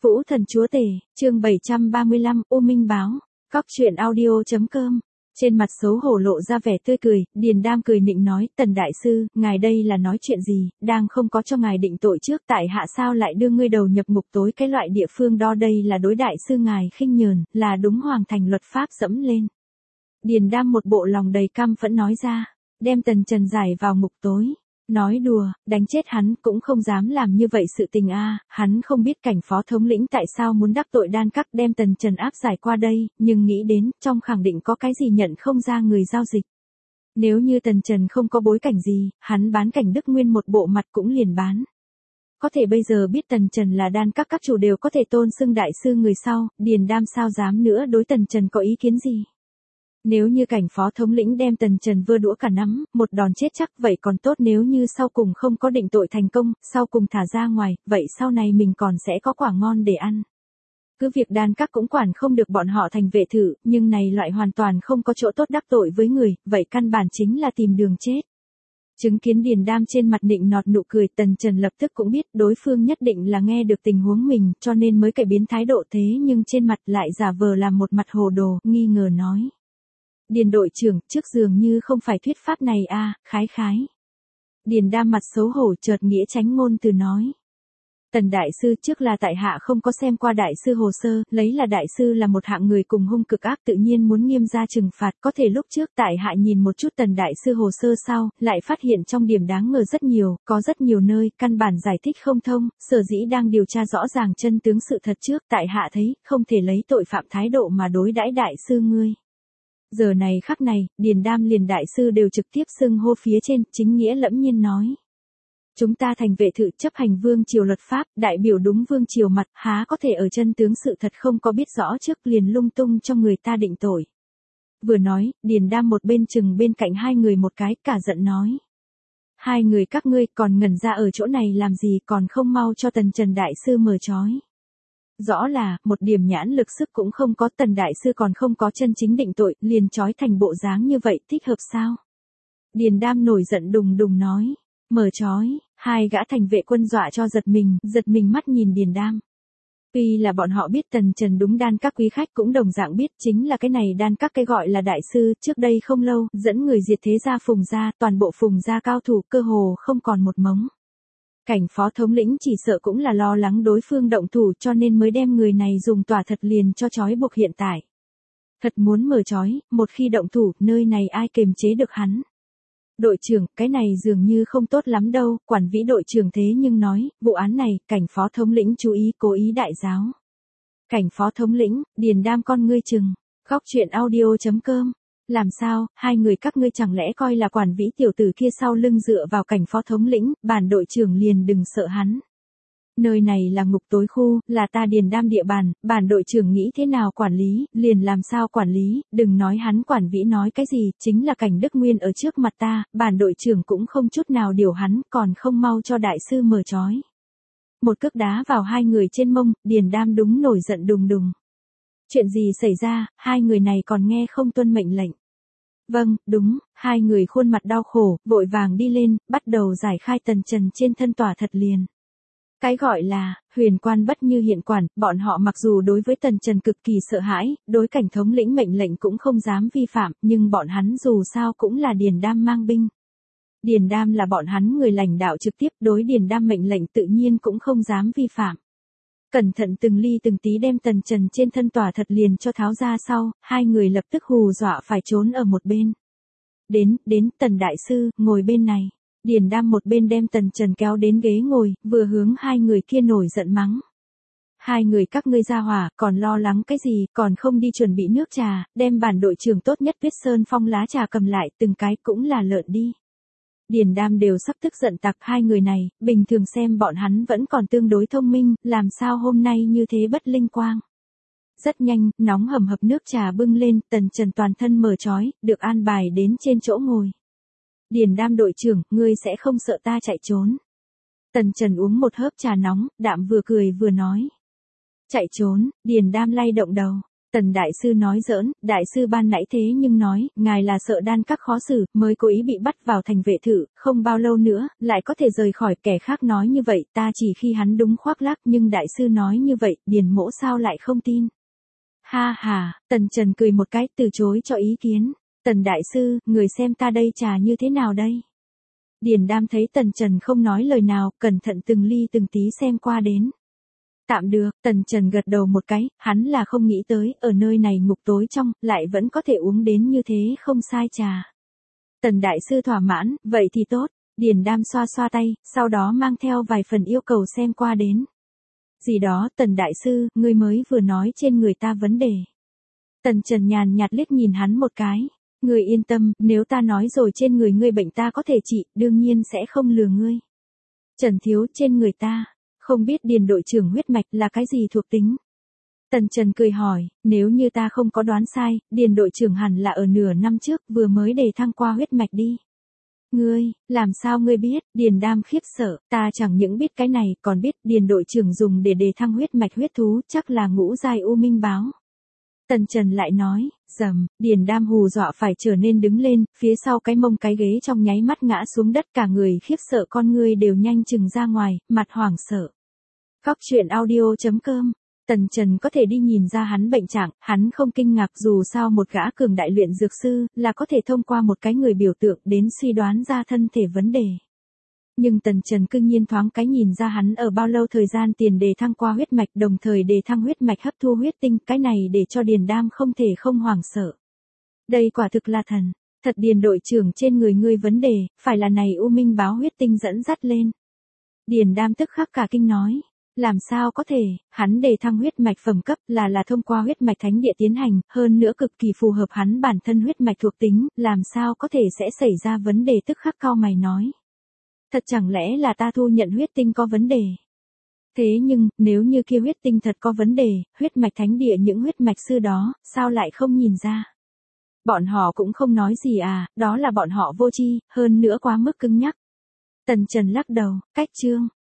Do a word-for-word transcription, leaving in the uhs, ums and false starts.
Vũ Thần Chúa Tể, chương bảy trăm ba mươi lăm, U Minh Báo, Cóc truyện audio chấm com. Trên mặt xấu hổ lộ ra vẻ tươi cười, Điền Đam cười nịnh nói, Tần Đại Sư, ngài đây là nói chuyện gì, đang không có cho ngài định tội trước, tại hạ sao lại đưa ngươi đầu nhập ngục tối, cái loại địa phương đó đây là đối Đại Sư ngài khinh nhờn, là đúng hoàng thành luật pháp dẫm lên. Điền Đam một bộ lòng đầy căm phẫn nói ra, đem Tần Trần giải vào ngục tối. Nói đùa, đánh chết hắn cũng không dám làm như vậy sự tình a, hắn không biết cảnh phó thống lĩnh tại sao muốn đắc tội Đan Các đem Tần Trần áp giải qua đây, nhưng nghĩ đến, trong khẳng định có cái gì nhận không ra người giao dịch. Nếu như Tần Trần không có bối cảnh gì, hắn bán cảnh Đức Nguyên một bộ mặt cũng liền bán. Có thể bây giờ biết Tần Trần là Đan Các các chủ đều có thể tôn xưng đại sư người sau, Điền Đam sao dám nữa đối Tần Trần có ý kiến gì. Nếu như cảnh phó thống lĩnh đem Tần Trần vơ đũa cả nắm, một đòn chết chắc vậy còn tốt, nếu như sau cùng không có định tội thành công, sau cùng thả ra ngoài, vậy sau này mình còn sẽ có quả ngon để ăn. Cứ việc Đan Các cũng quản không được bọn họ thành vệ thử, nhưng này loại hoàn toàn không có chỗ tốt đắc tội với người, vậy căn bản chính là tìm đường chết. Chứng kiến Điền Đam trên mặt nịnh nọt nụ cười, Tần Trần lập tức cũng biết đối phương nhất định là nghe được tình huống mình, cho nên mới cải biến thái độ, thế nhưng trên mặt lại giả vờ làm một mặt hồ đồ, nghi ngờ nói. Điền đội trưởng, trước dường như không phải thuyết pháp này a, à, khái khái. Điền Đam mặt xấu hổ chợt nghĩa tránh ngôn từ nói. Tần Đại Sư, trước là tại hạ không có xem qua Đại Sư hồ sơ, lấy là Đại Sư là một hạng người cùng hung cực ác tự nhiên muốn nghiêm ra trừng phạt, có thể lúc trước tại hạ nhìn một chút Tần Đại Sư hồ sơ sau, lại phát hiện trong điểm đáng ngờ rất nhiều, có rất nhiều nơi, căn bản giải thích không thông, sở dĩ đang điều tra rõ ràng chân tướng sự thật trước, tại hạ thấy, không thể lấy tội phạm thái độ mà đối đãi Đại Sư ngươi. Giờ này khắc này, Điền Đam liền Đại Sư đều trực tiếp xưng hô phía trên, chính nghĩa lẫm nhiên nói. Chúng ta thành vệ thự chấp hành vương triều luật pháp, đại biểu đúng vương triều mặt, há có thể ở chân tướng sự thật không có biết rõ trước liền lung tung cho người ta định tội. Vừa nói, Điền Đam một bên chừng bên cạnh hai người một cái, cả giận nói. Hai người các ngươi còn ngẩn ra ở chỗ này làm gì, còn không mau cho Tần Trần Đại Sư mở trói. Rõ là, một điểm nhãn lực sức cũng không có, Tần Đại Sư còn không có chân chính định tội, liền trói thành bộ dáng như vậy, thích hợp sao? Điền Đam nổi giận đùng đùng nói, mở trói, hai gã thành vệ quân dọa cho giật mình, giật mình mắt nhìn Điền Đam. Tuy là bọn họ biết Tần Trần đúng Đan Các quý khách cũng đồng dạng biết chính là cái này Đan Các cái gọi là Đại Sư, trước đây không lâu, dẫn người diệt thế gia Phùng gia, toàn bộ Phùng gia cao thủ cơ hồ không còn một mống. Cảnh phó thống lĩnh chỉ sợ cũng là lo lắng đối phương động thủ cho nên mới đem người này dùng tỏa thật liền cho trói buộc hiện tại. Thật muốn mở trói, một khi động thủ, nơi này ai kềm chế được hắn. Đội trưởng, cái này dường như không tốt lắm đâu, quản vĩ đội trưởng thế nhưng nói, vụ án này, cảnh phó thống lĩnh chú ý cố ý đại giáo. Cảnh phó thống lĩnh, Điền Đam con ngươi chừng, Cóc truyện audio chấm com. Làm sao, hai người các ngươi chẳng lẽ coi là quản vĩ tiểu tử kia sau lưng dựa vào cảnh phó thống lĩnh, bản đội trưởng liền đừng sợ hắn. Nơi này là ngục tối khu, là ta Điền Đam địa bàn, bản đội trưởng nghĩ thế nào quản lý, liền làm sao quản lý, đừng nói hắn quản vĩ nói cái gì, chính là cảnh Đức Nguyên ở trước mặt ta, bản đội trưởng cũng không chút nào điều hắn, còn không mau cho Đại Sư mở trói. Một cước đá vào hai người trên mông, Điền Đam đúng nổi giận đùng đùng. Chuyện gì xảy ra, hai người này còn nghe không tuân mệnh lệnh. Vâng, đúng, hai người khuôn mặt đau khổ, vội vàng đi lên, bắt đầu giải khai Tần Trần trên thân tỏa thật liền. Cái gọi là, huyền quan bất như hiện quản, bọn họ mặc dù đối với Tần Trần cực kỳ sợ hãi, đối cảnh thống lĩnh mệnh lệnh cũng không dám vi phạm, nhưng bọn hắn dù sao cũng là Điền Đam mang binh. Điền Đam là bọn hắn người lãnh đạo trực tiếp, đối Điền Đam mệnh lệnh tự nhiên cũng không dám vi phạm. Cẩn thận từng ly từng tí đem Tần Trần trên thân tỏa thật liền cho tháo ra sau, hai người lập tức hù dọa phải trốn ở một bên. Đến, đến, Tần Đại Sư, ngồi bên này. Điền Đam một bên đem Tần Trần kéo đến ghế ngồi, vừa hướng hai người kia nổi giận mắng. Hai người các ngươi ra hỏa, còn lo lắng cái gì, còn không đi chuẩn bị nước trà, đem bản đội trưởng tốt nhất viết sơn phong lá trà cầm lại, từng cái cũng là lợn đi. Điền Đam đều sắp tức giận tặc hai người này, bình thường xem bọn hắn vẫn còn tương đối thông minh, làm sao hôm nay như thế bất linh quang. Rất nhanh, nóng hầm hập nước trà bưng lên, Tần Trần toàn thân mở trói, được an bài đến trên chỗ ngồi. Điền Đam đội trưởng, ngươi sẽ không sợ ta chạy trốn. Tần Trần uống một hớp trà nóng, đạm vừa cười vừa nói. Chạy trốn, Điền Đam lay động đầu. Tần đại sư nói giỡn, đại sư ban nãy thế nhưng nói, ngài là sợ đan các khó xử, mới cố ý bị bắt vào thành vệ thự, không bao lâu nữa, lại có thể rời khỏi. Kẻ khác nói như vậy, ta chỉ khi hắn đúng khoác lác, nhưng đại sư nói như vậy, Điền mỗ sao lại không tin. Ha ha, Tần Trần cười một cái, từ chối cho ý kiến. Tần đại sư, người xem ta đây trà như thế nào đây? Điền Đam thấy Tần Trần không nói lời nào, cẩn thận từng ly từng tí xem qua đến. Tạm được, Tần Trần gật đầu một cái, hắn là không nghĩ tới, ở nơi này ngục tối trong, lại vẫn có thể uống đến như thế không sai trà. Tần đại sư thỏa mãn, vậy thì tốt. Điền Đam xoa xoa tay, sau đó mang theo vài phần yêu cầu xem qua đến. Gì đó, Tần đại sư, ngươi mới vừa nói trên người ta vấn đề. Tần Trần nhàn nhạt liếc nhìn hắn một cái. Ngươi yên tâm, nếu ta nói rồi trên người ngươi bệnh ta có thể trị, đương nhiên sẽ không lừa ngươi. Trần thiếu, trên người ta, không biết Điền đội trưởng huyết mạch là cái gì thuộc tính. Tần Trần cười hỏi, nếu như ta không có đoán sai, Điền đội trưởng hẳn là ở nửa năm trước vừa mới đề thăng qua huyết mạch đi. Ngươi, làm sao ngươi biết? Điền Đam khiếp sợ, ta chẳng những biết cái này, còn biết Điền đội trưởng dùng để đề thăng huyết mạch huyết thú, chắc là ngũ giai u minh báo. Tần Trần lại nói, rầm, Điền Đam hù dọa phải trở nên đứng lên, phía sau cái mông cái ghế trong nháy mắt ngã xuống đất, cả người khiếp sợ, con ngươi đều nhanh chừng ra ngoài, mặt hoảng sợ. Cóc truyện audio chấm com. Tần Trần có thể đi nhìn ra hắn bệnh trạng, hắn không kinh ngạc, dù sao một gã cường đại luyện dược sư là có thể thông qua một cái người biểu tượng đến suy đoán ra thân thể vấn đề. Nhưng Tần Trần cương nhiên thoáng cái nhìn ra hắn ở bao lâu thời gian tiền đề thăng qua huyết mạch, đồng thời đề thăng huyết mạch hấp thu huyết tinh, cái này để cho Điền Đam không thể không hoảng sợ. Đây quả thực là thần, thật. Điền đội trưởng, trên người ngươi vấn đề, phải là này u minh báo huyết tinh dẫn dắt lên. Điền Đam tức khắc cả kinh nói, làm sao có thể, hắn đề thăng huyết mạch phẩm cấp là là thông qua huyết mạch thánh địa tiến hành, hơn nữa cực kỳ phù hợp hắn bản thân huyết mạch thuộc tính, làm sao có thể sẽ xảy ra vấn đề. Tức khắc cau mày nói. Thật chẳng lẽ là ta thu nhận huyết tinh có vấn đề? Thế nhưng, nếu như kia huyết tinh thật có vấn đề, huyết mạch thánh địa những huyết mạch sư đó, sao lại không nhìn ra? Bọn họ cũng không nói gì à, đó là bọn họ vô tri, hơn nữa quá mức cứng nhắc. Tần Trần lắc đầu, cách chương.